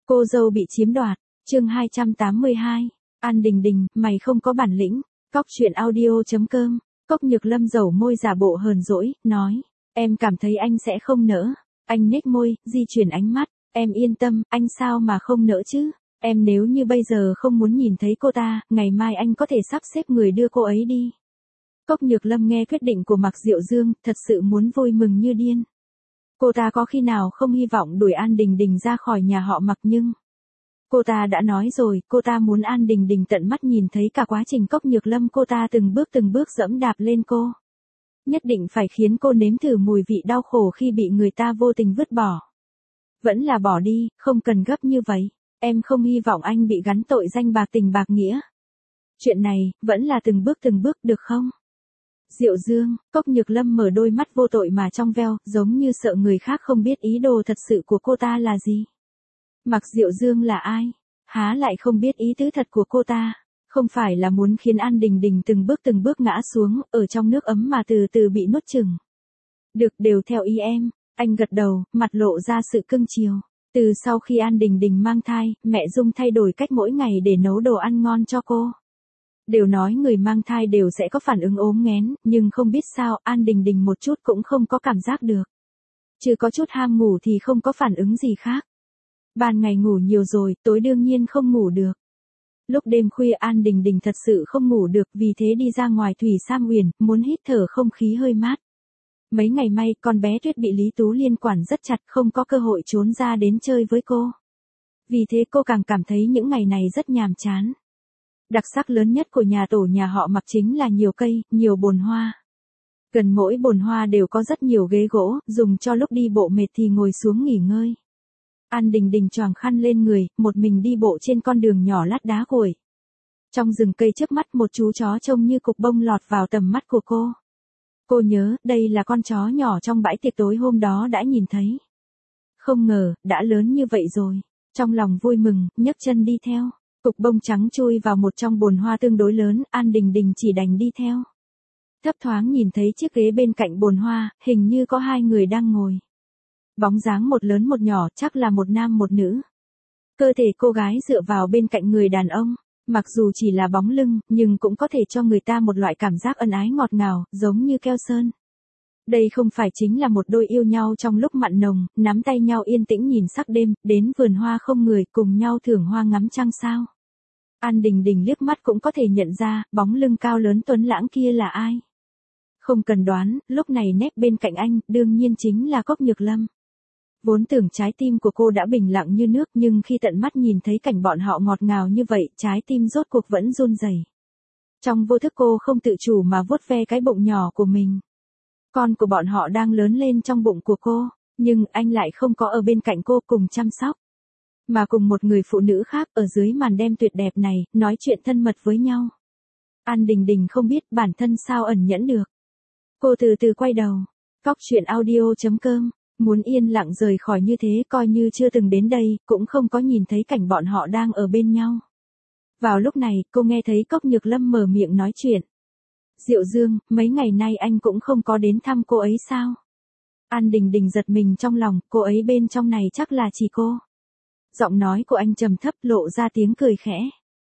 Cô dâu bị chiếm đoạt, chương 282. An Đình Đình, mày không có bản lĩnh. Cóc truyện audio.com. Cốc Nhược Lâm dầu môi giả bộ hờn dỗi, nói. Em cảm thấy anh sẽ không nỡ. Anh nhếch môi, di chuyển ánh mắt. Em yên tâm, anh sao mà không nỡ chứ. Em nếu như bây giờ không muốn nhìn thấy cô ta, ngày mai anh có thể sắp xếp người đưa cô ấy đi. Cốc Nhược Lâm nghe quyết định của Mạc Diệu Dương, thật sự muốn vui mừng như điên. Cô ta có khi nào không hy vọng đuổi An Đình Đình ra khỏi nhà họ Mạc, nhưng cô ta đã nói rồi, cô ta muốn An Đình Đình tận mắt nhìn thấy cả quá trình Cốc Nhược Lâm cô ta từng bước dẫm đạp lên cô. Nhất định phải khiến cô nếm thử mùi vị đau khổ khi bị người ta vô tình vứt bỏ. Vẫn là bỏ đi, không cần gấp như vậy. Em không hy vọng anh bị gắn tội danh bạc tình bạc nghĩa. Chuyện này, vẫn là từng bước được không? Diệu Dương, Cốc Nhược Lâm mở đôi mắt vô tội mà trong veo, giống như sợ người khác không biết ý đồ thật sự của cô ta là gì. Mạc Diệu Dương là ai? Há lại không biết ý tứ thật của cô ta. Không phải là muốn khiến An Đình Đình từng bước ngã xuống, ở trong nước ấm mà từ từ bị nuốt chửng. Được, đều theo ý em. Anh gật đầu, mặt lộ ra sự cưng chiều. Từ sau khi An Đình Đình mang thai, mẹ Dung thay đổi cách mỗi ngày để nấu đồ ăn ngon cho cô. Đều nói người mang thai đều sẽ có phản ứng ốm nghén, nhưng không biết sao An Đình Đình một chút cũng không có cảm giác được. Chứ có chút ham ngủ thì không có phản ứng gì khác. Ban ngày ngủ nhiều rồi, tối đương nhiên không ngủ được. Lúc đêm khuya An Đình Đình thật sự không ngủ được, vì thế đi ra ngoài Thủy Sam Uyển, muốn hít thở không khí hơi mát. Mấy ngày may, con bé Tuyết bị Lý Tú Liên quản rất chặt, không có cơ hội trốn ra đến chơi với cô. Vì thế cô càng cảm thấy những ngày này rất nhàm chán. Đặc sắc lớn nhất của nhà tổ nhà họ Mạc chính là nhiều cây, nhiều bồn hoa. Gần mỗi bồn hoa đều có rất nhiều ghế gỗ, dùng cho lúc đi bộ mệt thì ngồi xuống nghỉ ngơi. An Đình Đình choàng khăn lên người, một mình đi bộ trên con đường nhỏ lát đá cuội. Trong rừng cây trước mắt một chú chó trông như cục bông lọt vào tầm mắt của cô. Cô nhớ, đây là con chó nhỏ trong bãi tiệc tối hôm đó đã nhìn thấy. Không ngờ, đã lớn như vậy rồi. Trong lòng vui mừng, nhấc chân đi theo. Cục bông trắng chui vào một trong bồn hoa tương đối lớn, An Đình Đình chỉ đành đi theo. Thấp thoáng nhìn thấy chiếc ghế bên cạnh bồn hoa, hình như có hai người đang ngồi. Bóng dáng một lớn một nhỏ, chắc là một nam một nữ. Cơ thể cô gái dựa vào bên cạnh người đàn ông, mặc dù chỉ là bóng lưng, nhưng cũng có thể cho người ta một loại cảm giác ân ái ngọt ngào, giống như keo sơn. Đây không phải chính là một đôi yêu nhau trong lúc mặn nồng, nắm tay nhau yên tĩnh nhìn sắc đêm, đến vườn hoa không người, cùng nhau thưởng hoa ngắm trăng sao. An Đình Đình liếc mắt cũng có thể nhận ra, bóng lưng cao lớn tuấn lãng kia là ai. Không cần đoán, lúc này nép bên cạnh anh, đương nhiên chính là Cốc Nhược Lâm. Vốn tưởng trái tim của cô đã bình lặng như nước, nhưng khi tận mắt nhìn thấy cảnh bọn họ ngọt ngào như vậy, trái tim rốt cuộc vẫn run rẩy. Trong vô thức cô không tự chủ mà vuốt ve cái bụng nhỏ của mình. Con của bọn họ đang lớn lên trong bụng của cô, nhưng anh lại không có ở bên cạnh cô cùng chăm sóc. Mà cùng một người phụ nữ khác ở dưới màn đêm tuyệt đẹp này, nói chuyện thân mật với nhau. An Đình Đình không biết bản thân sao ẩn nhẫn được. Cô từ từ quay đầu. Cóc truyện audio.com. Muốn yên lặng rời khỏi như thế coi như chưa từng đến đây, cũng không có nhìn thấy cảnh bọn họ đang ở bên nhau. Vào lúc này, cô nghe thấy Cốc Nhược Lâm mở miệng nói chuyện. Diệu Dương, mấy ngày nay anh cũng không có đến thăm cô ấy sao? An Đình Đình giật mình trong lòng, cô ấy bên trong này chắc là chỉ cô. Giọng nói của anh trầm thấp lộ ra tiếng cười khẽ.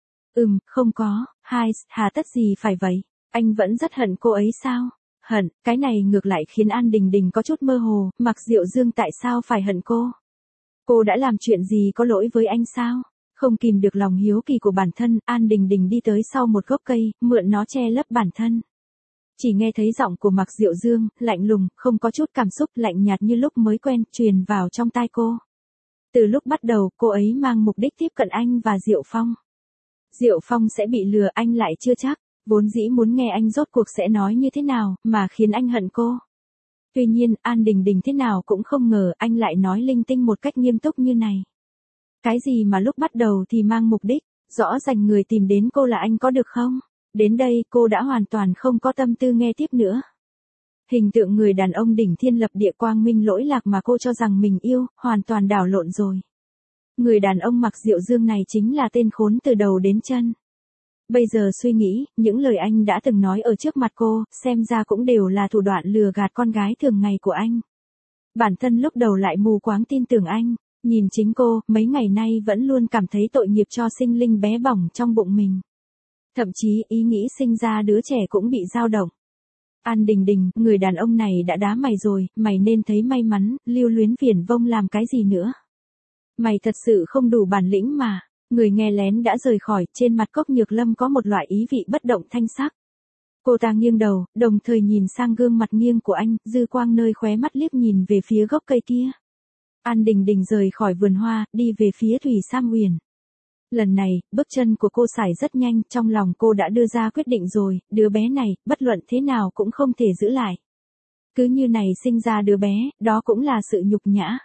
Không có, hà tất gì phải vậy? Anh vẫn rất hận cô ấy sao? Hận, cái này ngược lại khiến An Đình Đình có chút mơ hồ, Mạc Diệu Dương tại sao phải hận cô? Cô đã làm chuyện gì có lỗi với anh sao? Không kìm được lòng hiếu kỳ của bản thân, An Đình Đình đi tới sau một gốc cây, mượn nó che lấp bản thân. Chỉ nghe thấy giọng của Mạc Diệu Dương, lạnh lùng, không có chút cảm xúc, lạnh nhạt như lúc mới quen, truyền vào trong tai cô. Từ lúc bắt đầu, cô ấy mang mục đích tiếp cận anh và Diệu Phong. Diệu Phong sẽ bị lừa, anh lại chưa chắc. Vốn dĩ muốn nghe anh rốt cuộc sẽ nói như thế nào, mà khiến anh hận cô. Tuy nhiên, An Đình Đình thế nào cũng không ngờ anh lại nói linh tinh một cách nghiêm túc như này. Cái gì mà lúc bắt đầu thì mang mục đích, rõ ràng người tìm đến cô là anh có được không? Đến đây cô đã hoàn toàn không có tâm tư nghe tiếp nữa. Hình tượng người đàn ông đỉnh thiên lập địa quang minh lỗi lạc mà cô cho rằng mình yêu, hoàn toàn đảo lộn rồi. Người đàn ông Mạc Diệu Dương này chính là tên khốn từ đầu đến chân. Bây giờ suy nghĩ, những lời anh đã từng nói ở trước mặt cô, xem ra cũng đều là thủ đoạn lừa gạt con gái thường ngày của anh. Bản thân lúc đầu lại mù quáng tin tưởng anh, Nhìn chính cô, mấy ngày nay vẫn luôn cảm thấy tội nghiệp cho sinh linh bé bỏng trong bụng mình. Thậm chí ý nghĩ sinh ra đứa trẻ cũng bị dao động. An Đình Đình, người đàn ông này đã đá mày rồi, mày nên thấy may mắn, lưu luyến viển vông làm cái gì nữa. Mày thật sự không đủ bản lĩnh mà. Người nghe lén đã rời khỏi, trên mặt Cốc Nhược Lâm có một loại ý vị bất động thanh sắc. Cô ta nghiêng đầu, đồng thời nhìn sang gương mặt nghiêng của anh, dư quang nơi khóe mắt liếc nhìn về phía gốc cây kia. An Đình Đình rời khỏi vườn hoa, đi về phía Thủy Sam Huyền. Lần này, bước chân của cô sải rất nhanh, trong lòng cô đã đưa ra quyết định rồi, đứa bé này, bất luận thế nào cũng không thể giữ lại. Cứ như này sinh ra đứa bé, đó cũng là sự nhục nhã.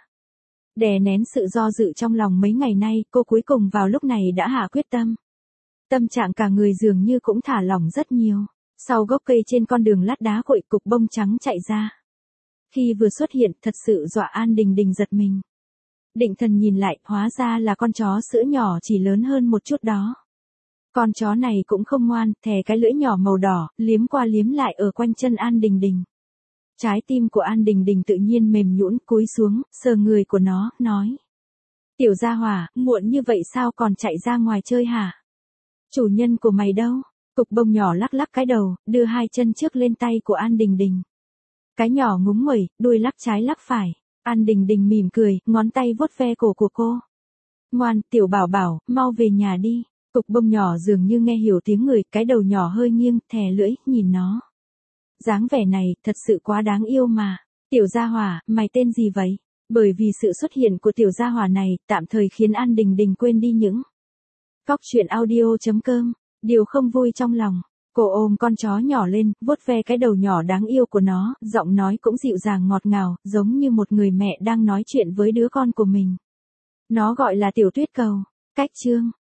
Đè nén sự do dự trong lòng mấy ngày nay, cô cuối cùng vào lúc này đã hạ quyết tâm. Tâm trạng cả người dường như cũng thả lỏng rất nhiều. Sau gốc cây trên con đường lát đá cội, cục bông trắng chạy ra. Khi vừa xuất hiện, thật sự dọa An Đình Đình giật mình. Định thần nhìn lại, hóa ra là con chó sữa nhỏ chỉ lớn hơn một chút đó. Con chó này cũng không ngoan, thè cái lưỡi nhỏ màu đỏ, liếm qua liếm lại ở quanh chân An Đình Đình. Trái tim của An Đình Đình tự nhiên mềm nhũn, cúi xuống, sờ người của nó, nói. Tiểu gia hỏa, muộn như vậy sao còn chạy ra ngoài chơi hả? Chủ nhân của mày đâu? Cục bông nhỏ lắc lắc cái đầu, đưa hai chân trước lên tay của An Đình Đình. Cái nhỏ ngúng nguẩy, đuôi lắc trái lắc phải. An Đình Đình mỉm cười, ngón tay vuốt ve cổ của cô. Ngoan, tiểu bảo bảo, mau về nhà đi. Cục bông nhỏ dường như nghe hiểu tiếng người, cái đầu nhỏ hơi nghiêng, thè lưỡi, nhìn nó. Dáng vẻ này, thật sự quá đáng yêu mà. Tiểu gia hỏa, mày tên gì vậy? Bởi vì sự xuất hiện của tiểu gia hỏa này, tạm thời khiến An Đình Đình quên đi những. Cóc truyện audio.com, điều không vui trong lòng. Cô ôm con chó nhỏ lên, vuốt ve cái đầu nhỏ đáng yêu của nó, giọng nói cũng dịu dàng ngọt ngào, giống như một người mẹ đang nói chuyện với đứa con của mình. Nó gọi là Tiểu Tuyết Cầu. Cách chương